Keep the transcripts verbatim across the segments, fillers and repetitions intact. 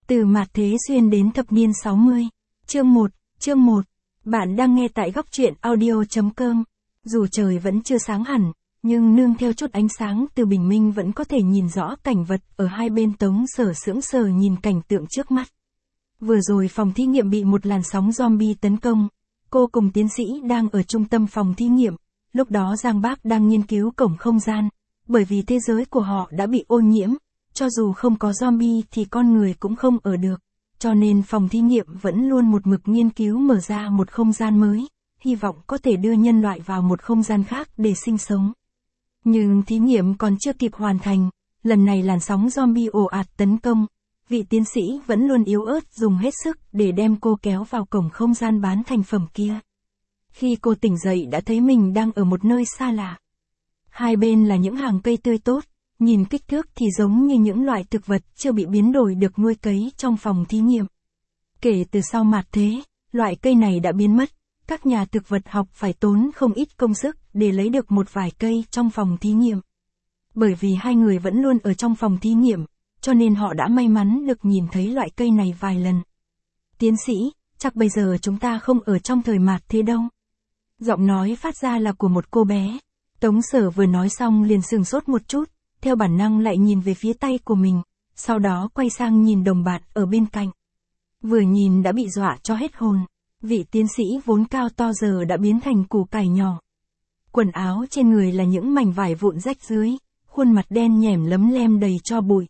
Từ mạt thế xuyên đến thập niên sáu mươi. Chương một, chương một. Bạn đang nghe tại góc truyện audio chấm com. Dù trời vẫn chưa sáng hẳn, nhưng nương theo chút ánh sáng từ bình minh vẫn có thể nhìn rõ cảnh vật ở hai bên. Tống Sở sững sờ nhìn cảnh tượng trước mắt. Vừa rồi phòng thí nghiệm bị một làn sóng zombie tấn công. Cô cùng tiến sĩ đang ở trung tâm phòng thí nghiệm. Lúc đó Giang Bác đang nghiên cứu cổng không gian. Bởi vì thế giới của họ đã bị ô nhiễm. Cho dù không có zombie thì con người cũng không ở được. Cho nên phòng thí nghiệm vẫn luôn một mực nghiên cứu mở ra một không gian mới. Hy vọng có thể đưa nhân loại vào một không gian khác để sinh sống. Nhưng thí nghiệm còn chưa kịp hoàn thành. Lần này làn sóng zombie ồ ạt tấn công. Vị tiến sĩ vẫn luôn yếu ớt dùng hết sức để đem cô kéo vào cổng không gian bán thành phẩm kia. Khi cô tỉnh dậy đã thấy mình đang ở một nơi xa lạ. Hai bên là những hàng cây tươi tốt. Nhìn kích thước thì giống như những loại thực vật chưa bị biến đổi được nuôi cấy trong phòng thí nghiệm. Kể từ sau mạt thế, loại cây này đã biến mất. Các nhà thực vật học phải tốn không ít công sức để lấy được một vài cây trong phòng thí nghiệm. Bởi vì hai người vẫn luôn ở trong phòng thí nghiệm, cho nên họ đã may mắn được nhìn thấy loại cây này vài lần. Tiến sĩ, chắc bây giờ chúng ta không ở trong thời mạt thế đâu. Giọng nói phát ra là của một cô bé. Tống Sở vừa nói xong liền sửng sốt một chút. Theo bản năng lại nhìn về phía tay của mình, sau đó quay sang nhìn đồng bạn ở bên cạnh. Vừa nhìn đã bị dọa cho hết hồn, vị tiến sĩ vốn cao to giờ đã biến thành củ cải nhỏ. Quần áo trên người là những mảnh vải vụn rách dưới, khuôn mặt đen nhẻm lấm lem đầy tro bụi.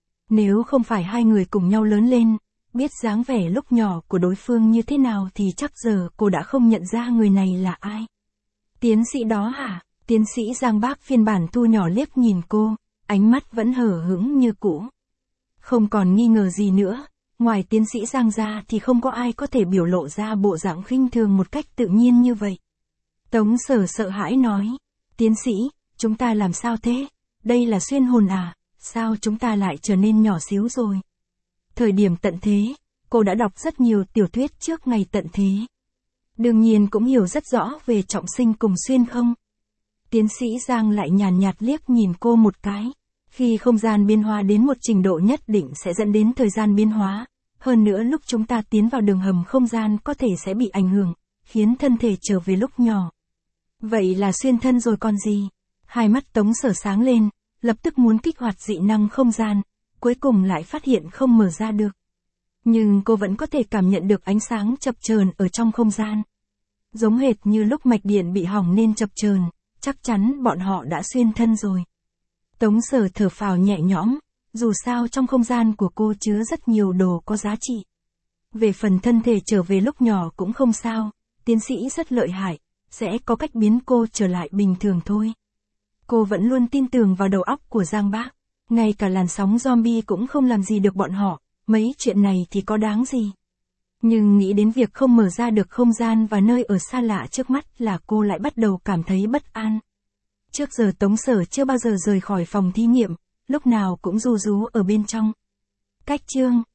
Nếu không phải hai người cùng nhau lớn lên, biết dáng vẻ lúc nhỏ của đối phương như thế nào thì chắc giờ cô đã không nhận ra người này là ai. Tiến sĩ đó hả? Tiến sĩ Giang Bác phiên bản thu nhỏ liếc nhìn cô, ánh mắt vẫn hở hững như cũ. Không còn nghi ngờ gì nữa, ngoài tiến sĩ Giang ra thì không có ai có thể biểu lộ ra bộ dạng khinh thường một cách tự nhiên như vậy. Tống Sở sợ hãi nói, tiến sĩ, chúng ta làm sao thế? Đây là xuyên hồn à? Sao chúng ta lại trở nên nhỏ xíu rồi? Thời điểm tận thế, cô đã đọc rất nhiều tiểu thuyết trước ngày tận thế. Đương nhiên cũng hiểu rất rõ về trọng sinh cùng xuyên không? Tiến sĩ Giang lại nhàn nhạt liếc nhìn cô một cái. Khi không gian biến hóa đến một trình độ nhất định sẽ dẫn đến thời gian biến hóa. Hơn nữa lúc chúng ta tiến vào đường hầm không gian có thể sẽ bị ảnh hưởng, khiến thân thể trở về lúc nhỏ. Vậy là xuyên thân rồi còn gì? Hai mắt Tống Sở sáng lên, lập tức muốn kích hoạt dị năng không gian, cuối cùng lại phát hiện không mở ra được. Nhưng cô vẫn có thể cảm nhận được ánh sáng chập chờn ở trong không gian. Giống hệt như lúc mạch điện bị hỏng nên chập chờn. Chắc chắn bọn họ đã xuyên thân rồi. Tống Sở thở phào nhẹ nhõm, dù sao trong không gian của cô chứa rất nhiều đồ có giá trị. Về phần thân thể trở về lúc nhỏ cũng không sao, tiến sĩ rất lợi hại, sẽ có cách biến cô trở lại bình thường thôi. Cô vẫn luôn tin tưởng vào đầu óc của Giang Bác, ngay cả làn sóng zombie cũng không làm gì được bọn họ, mấy chuyện này thì có đáng gì. Nhưng nghĩ đến việc không mở ra được không gian và nơi ở xa lạ trước mắt là cô lại bắt đầu cảm thấy bất an. Trước giờ Tống Sở chưa bao giờ rời khỏi phòng thí nghiệm, lúc nào cũng ru rú ở bên trong. Cách chương